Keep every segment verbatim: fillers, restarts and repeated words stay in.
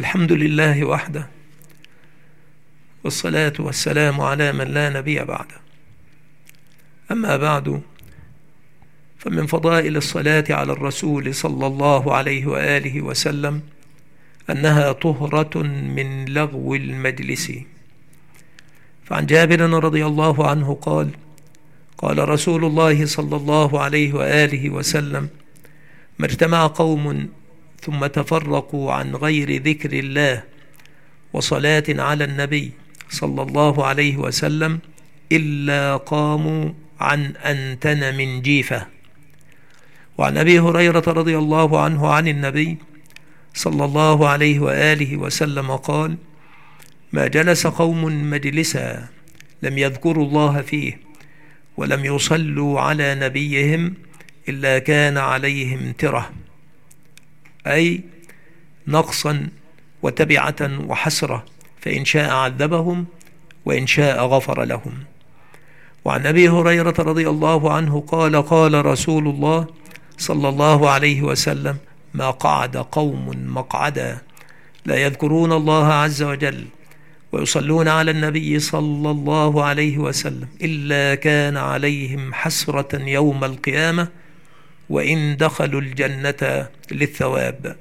الحمد لله وحده، والصلاة والسلام على من لا نبي بعده. أما بعد، فمن فضائل الصلاة على الرسول صلى الله عليه وآله وسلم أنها طهرة من لغو المجلس. فعن جابر رضي الله عنه قال: قال رسول الله صلى الله عليه وآله وسلم: ما اجتمع قوم ثم تفرقوا عن غير ذكر الله وصلاة على النبي صلى الله عليه وسلم إلا قاموا عن أنتن من جيفة. وعن أبي هريرة رضي الله عنه عن النبي صلى الله عليه وآله وسلم قال: ما جلس قوم مجلسا لم يذكروا الله فيه ولم يصلوا على نبيهم إلا كان عليهم ترة، أي نقصا وتبعة وحسرة، فإن شاء عذبهم وإن شاء غفر لهم. وعن أبي هريرة رضي الله عنه قال: قال رسول الله صلى الله عليه وسلم: ما قعد قوم مقعدا لا يذكرون الله عز وجل ويصلون على النبي صلى الله عليه وسلم إلا كان عليهم حسرة يوم القيامة وإن دخلوا الجنة للثواب.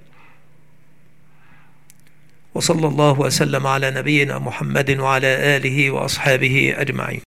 وصلى الله وسلم على نبينا محمد وعلى آله وأصحابه أجمعين.